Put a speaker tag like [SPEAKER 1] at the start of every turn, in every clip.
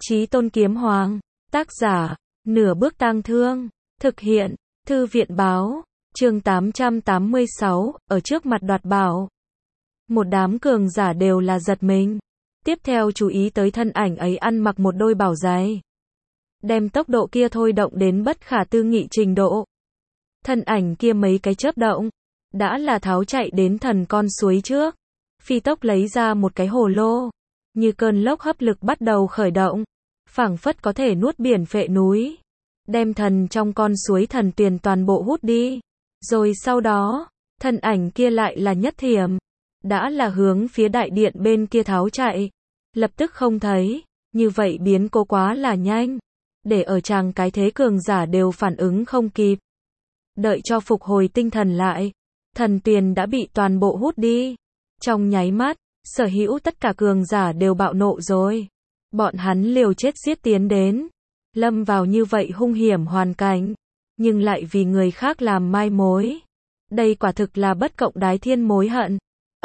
[SPEAKER 1] Chí Tôn Kiếm Hoàng, tác giả, Nửa Bước Tang Thương, thực hiện, Thư viện báo, chương 886, ở trước mặt đoạt bảo. Một đám cường giả đều là giật mình. Tiếp theo chú ý tới thân ảnh ấy ăn mặc một đôi bảo giày. Đem tốc độ kia thôi động đến bất khả tư nghị trình độ. Thân ảnh kia mấy cái chớp động, đã là tháo chạy đến thần con suối trước. Phi tốc lấy ra một cái hồ lô, như cơn lốc hấp lực bắt đầu khởi động, phảng phất có thể nuốt biển phệ núi, đem thần trong con suối thần tuyền toàn bộ hút đi. Rồi sau đó, thân ảnh kia lại là nhất thiểm, đã là hướng phía đại điện bên kia tháo chạy, lập tức không thấy. Như vậy biến cố quá là nhanh, để ở chàng cái thế cường giả đều phản ứng không kịp. Đợi cho phục hồi tinh thần lại, thần tuyền đã bị toàn bộ hút đi. Trong nháy mắt, sở hữu tất cả cường giả đều bạo nộ rồi. Bọn hắn liều chết giết tiến đến, lâm vào như vậy hung hiểm hoàn cảnh, nhưng lại vì người khác làm mai mối. Đây quả thực là bất cộng đái thiên mối hận.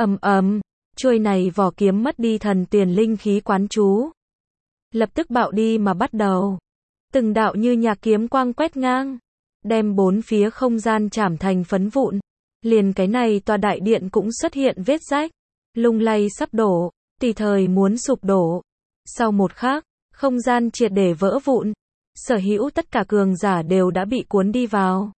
[SPEAKER 1] Chuôi này vỏ kiếm mất đi thần tuyền linh khí quán chú, lập tức bạo đi mà bắt đầu. Từng đạo như nhạc kiếm quang quét ngang, đem bốn phía không gian chảm thành phấn vụn. Liền cái này tòa đại điện cũng xuất hiện vết rách, lung lay sắp đổ, tùy thời muốn sụp đổ. Sau một khắc, không gian triệt để vỡ vụn, sở hữu tất cả cường giả đều đã bị cuốn đi vào.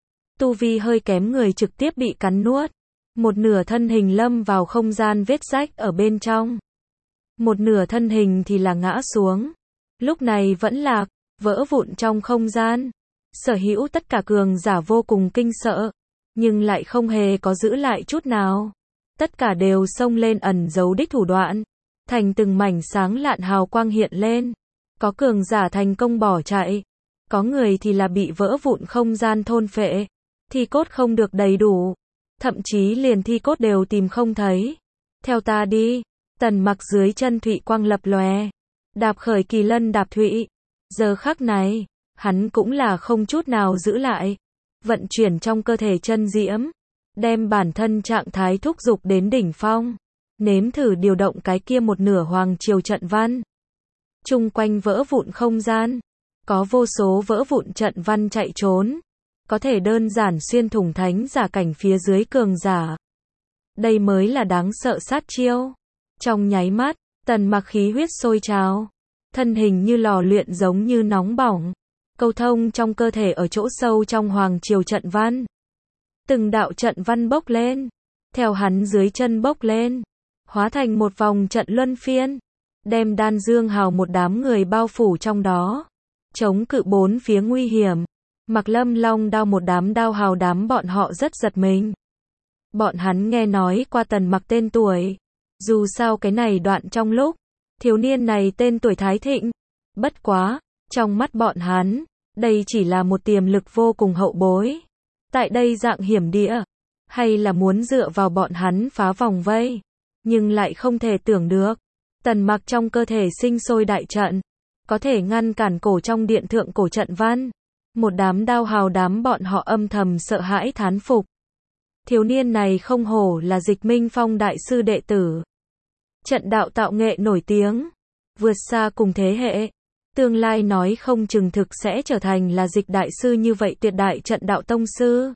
[SPEAKER 1] Tu vi hơi kém người trực tiếp bị cắn nuốt, một nửa thân hình lâm vào không gian vết rách ở bên trong, một nửa thân hình thì là ngã xuống. Lúc này vẫn lạc, vỡ vụn trong không gian. Sở hữu tất cả cường giả vô cùng kinh sợ, nhưng lại không hề có giữ lại chút nào. Tất cả đều xông lên ẩn giấu đích thủ đoạn, thành từng mảnh sáng lạn hào quang hiện lên. Có cường giả thành công bỏ chạy, có người thì là bị vỡ vụn không gian thôn phệ, thi cốt không được đầy đủ, thậm chí liền thi cốt đều tìm không thấy. Theo ta đi. Tần Mặc dưới chân thụy quang lập lòe, đạp khởi kỳ lân đạp thụy. Giờ khắc này, hắn cũng là không chút nào giữ lại, vận chuyển trong cơ thể chân diễm, đem bản thân trạng thái thúc dục đến đỉnh phong, nếm thử điều động cái kia một nửa hoàng triều trận văn. Chung quanh vỡ vụn không gian, có vô số vỡ vụn trận văn chạy trốn, có thể đơn giản xuyên thủng thánh giả cảnh phía dưới cường giả. Đây mới là đáng sợ sát chiêu. Trong nháy mắt, Tần Mặc khí huyết sôi trào, thân hình như lò luyện giống như nóng bỏng, câu thông trong cơ thể ở chỗ sâu trong hoàng triều trận văn. Từng đạo trận văn bốc lên, theo hắn dưới chân bốc lên, hóa thành một vòng trận luân phiên, đem Đan Dương Hào một đám người bao phủ trong đó, chống cự bốn phía nguy hiểm. Mặc Lâm Long Đao một đám đao hào đám bọn họ rất giật mình. Bọn hắn nghe nói qua Tần Mặc tên tuổi. Dù sao cái này đoạn trong lúc, thiếu niên này tên tuổi thái thịnh. Bất quá, trong mắt bọn hắn, đây chỉ là một tiềm lực vô cùng hậu bối. Tại đây dạng hiểm địa, hay là muốn dựa vào bọn hắn phá vòng vây. Nhưng lại không thể tưởng được, Tần Mặc trong cơ thể sinh sôi đại trận, có thể ngăn cản cổ trong điện thượng cổ trận văn. Một đám đao hào đám bọn họ âm thầm sợ hãi thán phục. Thiếu niên này không hổ là Dịch Minh Phong đại sư đệ tử. Trận đạo tạo nghệ nổi tiếng, vượt xa cùng thế hệ. Tương lai nói không chừng thực sẽ trở thành là Dịch đại sư như vậy tuyệt đại trận đạo tông sư.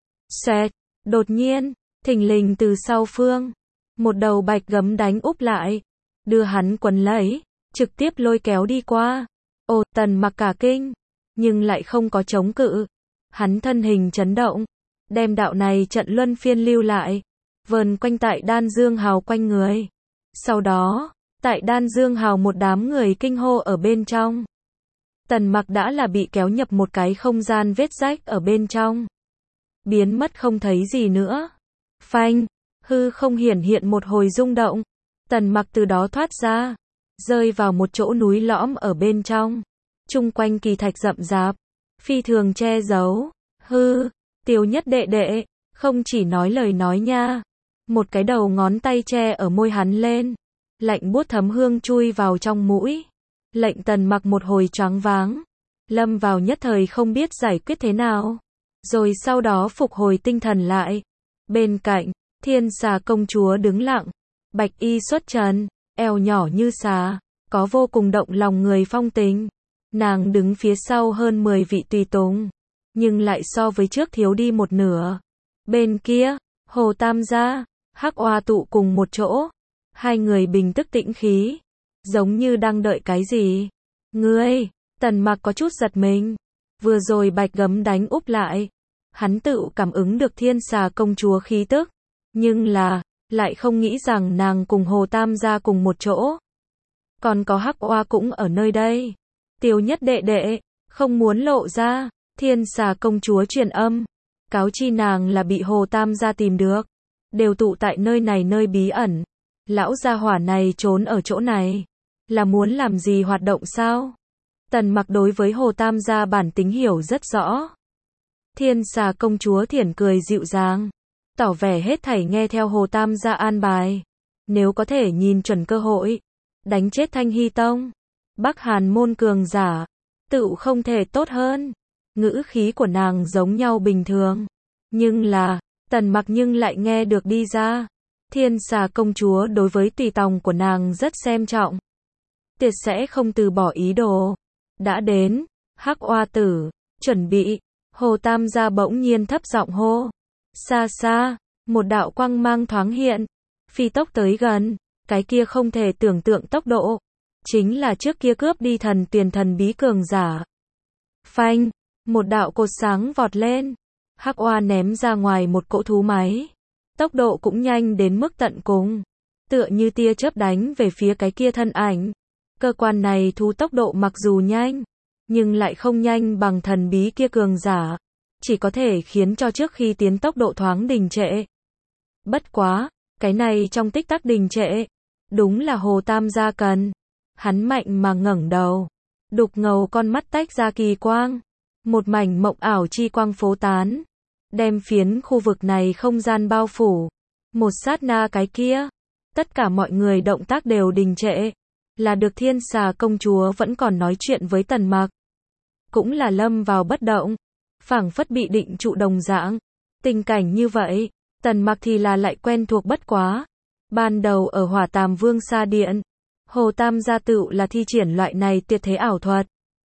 [SPEAKER 1] Xoẹt, đột nhiên, thình lình từ sau phương, một đầu bạch gấm đánh úp lại, đưa hắn quấn lấy, trực tiếp lôi kéo đi qua. Ồ, Tần Mặc cả kinh, nhưng lại không có chống cự. Hắn thân hình chấn động, đem đạo này trận luân phiên lưu lại, vờn quanh tại Đan Dương Hào quanh người. Sau đó, tại Đan Dương Hào một đám người kinh hô ở bên trong. Tần Mặc đã là bị kéo nhập một cái không gian vết rách ở bên trong, biến mất không thấy gì nữa. Phanh, hư không hiển hiện một hồi rung động. Tần Mặc từ đó thoát ra, rơi vào một chỗ núi lõm ở bên trong. Chung quanh kỳ thạch rậm rạp, phi thường che giấu. Tiêu Nhất đệ đệ, không chỉ nói lời nói nha. Một cái đầu ngón tay che ở môi hắn lên, lạnh buốt thấm hương chui vào trong mũi, lệnh Tần Mặc một hồi choáng váng, lâm vào nhất thời không biết giải quyết thế nào. Rồi sau đó phục hồi tinh thần lại. Bên cạnh, Thiên Xà công chúa đứng lặng, bạch y xuất trần, eo nhỏ như xà, có vô cùng động lòng người phong tình. Nàng đứng phía sau hơn 10 vị tùy tùng, nhưng lại so với trước thiếu đi một nửa. Bên kia, Hồ Tam gia, Hắc Oa tụ cùng một chỗ. Hai người bình tức tĩnh khí, giống như đang đợi cái gì. Ngươi, Tần Mặc có chút giật mình. Vừa rồi Bạch Gấm đánh úp lại, hắn tự cảm ứng được Thiên Xà công chúa khí tức, nhưng là, lại không nghĩ rằng nàng cùng Hồ Tam gia cùng một chỗ. Còn có Hắc Oa cũng ở nơi đây. Tiêu Nhất đệ đệ, không muốn lộ ra. Thiên Xà công chúa truyền âm, cáo chi nàng là bị Hồ Tam gia tìm được, đều tụ tại nơi này nơi bí ẩn. Lão gia hỏa này trốn ở chỗ này, là muốn làm gì hoạt động sao? Tần Mặc đối với Hồ Tam gia bản tính hiểu rất rõ. Thiên Xà công chúa thiển cười dịu dàng, tỏ vẻ hết thảy nghe theo Hồ Tam gia an bài. Nếu có thể nhìn chuẩn cơ hội, đánh chết Thanh Hy Tông, Bắc Hàn môn cường giả, tự không thể tốt hơn. Ngữ khí của nàng giống nhau bình thường, nhưng là, Tần Mặc nhưng lại nghe được đi ra. Thiên Xà công chúa đối với tùy tòng của nàng rất xem trọng, tuyệt sẽ không từ bỏ ý đồ. Đã đến, Hắc Oa tử, chuẩn bị. Hồ Tam gia bỗng nhiên thấp giọng hô. Xa xa, một đạo quang mang thoáng hiện, phi tốc tới gần, cái kia không thể tưởng tượng tốc độ, chính là trước kia cướp đi thần tiền thần bí cường giả. Phanh, một đạo cột sáng vọt lên, Hắc Oa ném ra ngoài một cỗ thú máy, tốc độ cũng nhanh đến mức tận cùng, tựa như tia chớp đánh về phía cái kia thân ảnh. Cơ quan này thú tốc độ mặc dù nhanh, nhưng lại không nhanh bằng thần bí kia cường giả, chỉ có thể khiến cho trước khi tiến tốc độ thoáng đình trệ. Bất quá, cái này trong tích tắc đình trệ, đúng là Hồ Tam gia cần. Hắn mạnh mà ngẩng đầu, đục ngầu con mắt tách ra kỳ quang, một mảnh mộng ảo chi quang phố tán, đem phiến khu vực này không gian bao phủ. Một sát na cái kia, tất cả mọi người động tác đều đình trệ, là được Thiên Xà công chúa vẫn còn nói chuyện với Tần Mặc, cũng là lâm vào bất động, phảng phất bị định trụ đồng dạng. Tình cảnh như vậy, Tần Mặc thì là lại quen thuộc bất quá. Ban đầu ở Hỏa Tàm Vương Sa Điện, Hồ Tam gia tựu là thi triển loại này tuyệt thế ảo thuật.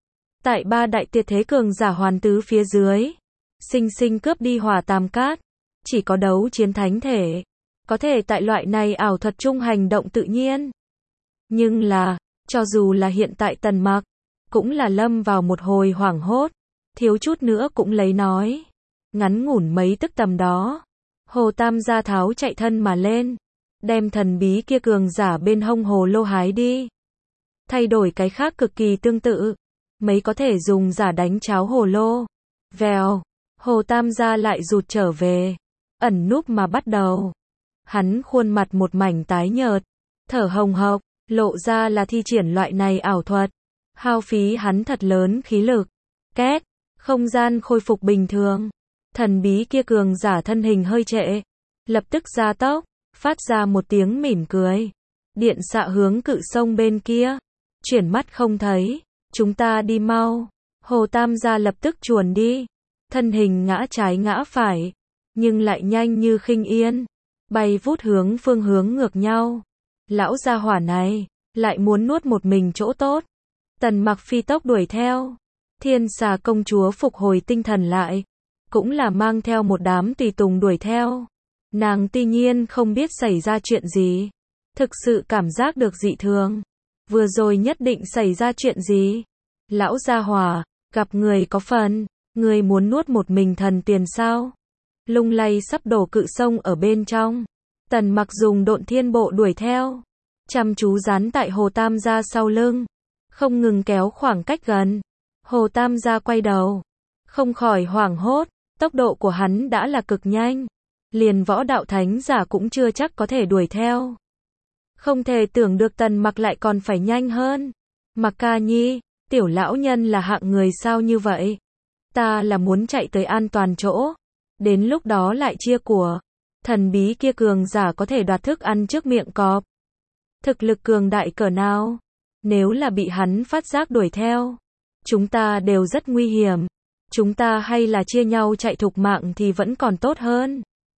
[SPEAKER 1] Tại ba đại tuyệt thế cường giả hoàn tứ phía dưới, sinh sinh cướp đi Hỏa Tàm Cát, chỉ có đấu chiến thánh thể, có thể tại loại này ảo thuật chung hành động tự nhiên. Nhưng là, cho dù là hiện tại Tần Mặc, cũng là lâm vào một hồi hoảng hốt, thiếu chút nữa cũng lấy nói. Ngắn ngủn mấy tức tầm đó, Hồ Tam gia tháo chạy thân mà lên, đem thần bí kia cường giả bên hông hồ lô hái đi. Thay đổi cái khác cực kỳ tương tự, mấy có thể dùng giả đánh cháo hồ lô. Vèo, Hồ Tam gia lại rụt trở về, ẩn núp mà bắt đầu. Hắn khuôn mặt một mảnh tái nhợt, thở hồng hộc, lộ ra là thi triển loại này ảo thuật, hao phí hắn thật lớn khí lực. Két, không gian khôi phục bình thường. Thần bí kia cường giả thân hình hơi trệ, lập tức gia tốc, phát ra một tiếng mỉm cười. Điện xạ hướng cự sông bên kia, chuyển mắt không thấy, chúng ta đi mau. Hồ Tam gia lập tức chuồn đi, thân hình ngã trái ngã phải, nhưng lại nhanh như khinh yên, bay vút hướng phương hướng ngược nhau. Lão gia hỏa này, lại muốn nuốt một mình chỗ tốt. Tần Mặc phi tốc đuổi theo. Thiên Xà công chúa phục hồi tinh thần lại, cũng là mang theo một đám tùy tùng đuổi theo. Nàng tuy nhiên không biết xảy ra chuyện gì, thực sự cảm giác được dị thường. Vừa rồi nhất định xảy ra chuyện gì? Lão gia hỏa, gặp người có phần, người muốn nuốt một mình thần tiền sao? Lung lay sắp đổ cự sông ở bên trong. Tần Mặc dùng độn thiên bộ đuổi theo, chăm chú dán tại Hồ Tam gia sau lưng, không ngừng kéo khoảng cách gần. Hồ Tam gia quay đầu, không khỏi hoảng hốt, tốc độ của hắn đã là cực nhanh, liền võ đạo thánh giả cũng chưa chắc có thể đuổi theo. Không thể tưởng được Tần Mặc lại còn phải nhanh hơn. Mặc ca nhi, tiểu lão nhân là hạng người sao như vậy? Ta là muốn chạy tới an toàn chỗ, đến lúc đó lại chia của. Thần bí kia cường giả có thể đoạt thức ăn trước miệng cọp. Thực lực cường đại cỡ nào? Nếu là bị hắn phát giác đuổi theo, chúng ta đều rất nguy hiểm. Chúng ta hay là chia nhau chạy thục mạng thì vẫn còn tốt hơn.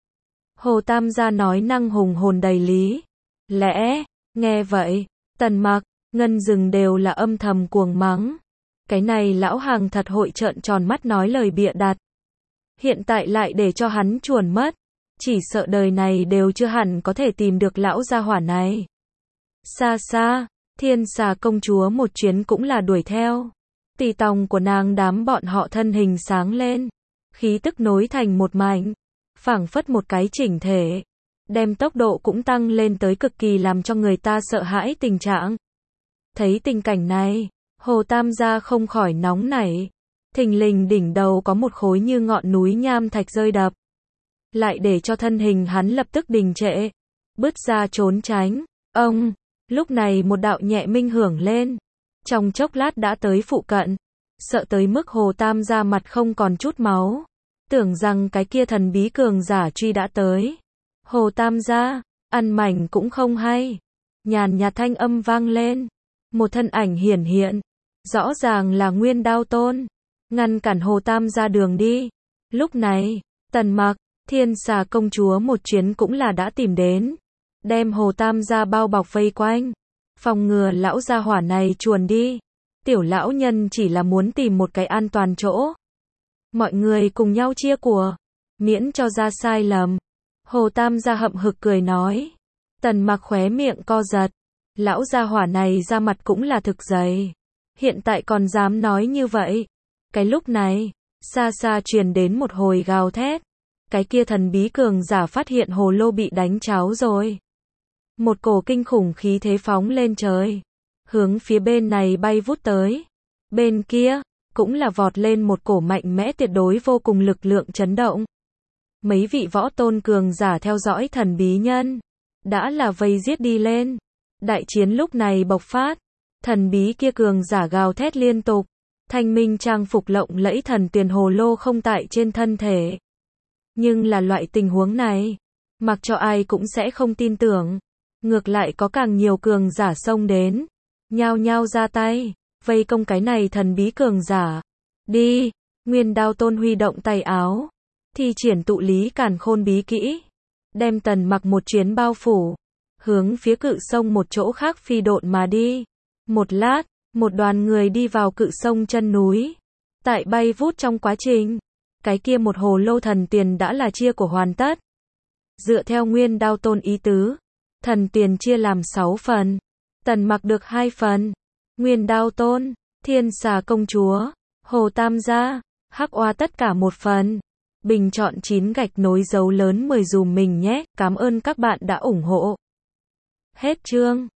[SPEAKER 1] Hồ Tam gia nói năng hùng hồn đầy lý lẽ. Nghe vậy, Tần Mặc, Ngân Dừng đều là âm thầm cuồng mắng. Cái này lão hàng thật hội trợn tròn mắt nói lời bịa đặt. Hiện tại lại để cho hắn chuồn mất. Chỉ sợ đời này đều chưa hẳn có thể tìm được lão gia hỏa này. Xa xa, Thiên Xà công chúa một chuyến cũng là đuổi theo. Tỳ tòng của nàng đám bọn họ thân hình sáng lên. Khí tức nối thành một mảnh. Phảng phất một cái chỉnh thể. Đem tốc độ cũng tăng lên tới cực kỳ làm cho người ta sợ hãi tình trạng. Thấy tình cảnh này, Hồ Tam gia không khỏi nóng nảy. Thình lình đỉnh đầu có một khối như ngọn núi nham thạch rơi đập. Lại để cho thân hình hắn lập tức đình trệ. Bứt ra trốn tránh. Ông, lúc này một đạo nhẹ minh hưởng lên. Trong chốc lát đã tới phụ cận. Sợ tới mức Hồ Tam gia mặt không còn chút máu. Tưởng rằng cái kia thần bí cường giả truy đã tới. Hồ Tam gia, ăn mảnh cũng không hay. Nhàn nhạt thanh âm vang lên. Một thân ảnh hiển hiện. Rõ ràng là Nguyên Đao Tôn. Ngăn cản Hồ Tam gia đường đi. Lúc này, Tần Mặc, Thiên Xà công chúa một chuyến cũng là đã tìm đến. Đem Hồ Tam gia bao bọc vây quanh. Phòng ngừa lão gia hỏa này chuồn đi. Tiểu lão nhân chỉ là muốn tìm một cái an toàn chỗ. Mọi người cùng nhau chia của. Miễn cho ra sai lầm. Hồ Tam gia hậm hực cười nói. Tần Mặc khóe miệng co giật. Lão gia hỏa này ra mặt cũng là thực dày. Hiện tại còn dám nói như vậy. Cái lúc này, xa xa truyền đến một hồi gào thét. Cái kia thần bí cường giả phát hiện hồ lô bị đánh cháo rồi. Một cổ kinh khủng khí thế phóng lên trời. Hướng phía bên này bay vút tới. Bên kia, cũng là vọt lên một cổ mạnh mẽ tuyệt đối vô cùng lực lượng chấn động. Mấy vị võ tôn cường giả theo dõi thần bí nhân. Đã là vây giết đi lên. Đại chiến lúc này bộc phát. Thần bí kia cường giả gào thét liên tục. Thanh minh trang phục lộng lẫy thần tiền hồ lô không tại trên thân thể. Nhưng là loại tình huống này. Mặc cho ai cũng sẽ không tin tưởng. Ngược lại có càng nhiều cường giả xông đến. Nhao nhao ra tay. Vây công cái này thần bí cường giả. Đi. Nguyên Đao Tôn huy động tay áo. Thi triển tụ lý càn khôn bí kỹ. Đem Tần Mặc một chuyến bao phủ. Hướng phía cự sông một chỗ khác phi độn mà đi. Một lát, một đoàn người đi vào cự sông chân núi. Tại bay vút trong quá trình. Cái kia một hồ lô thần tiền đã là chia của hoàn tất. Dựa theo Nguyên Đao Tôn ý tứ. Thần tiền chia làm 6 phần. Tần Mặc được 2 phần. Nguyên Đao Tôn, Thiên Xà công chúa, Hồ Tam gia, Hắc Oa tất cả 1 phần. Bình chọn 9 gạch nối dấu lớn 10 dùm mình nhé. Cảm ơn các bạn đã ủng hộ. Hết chương.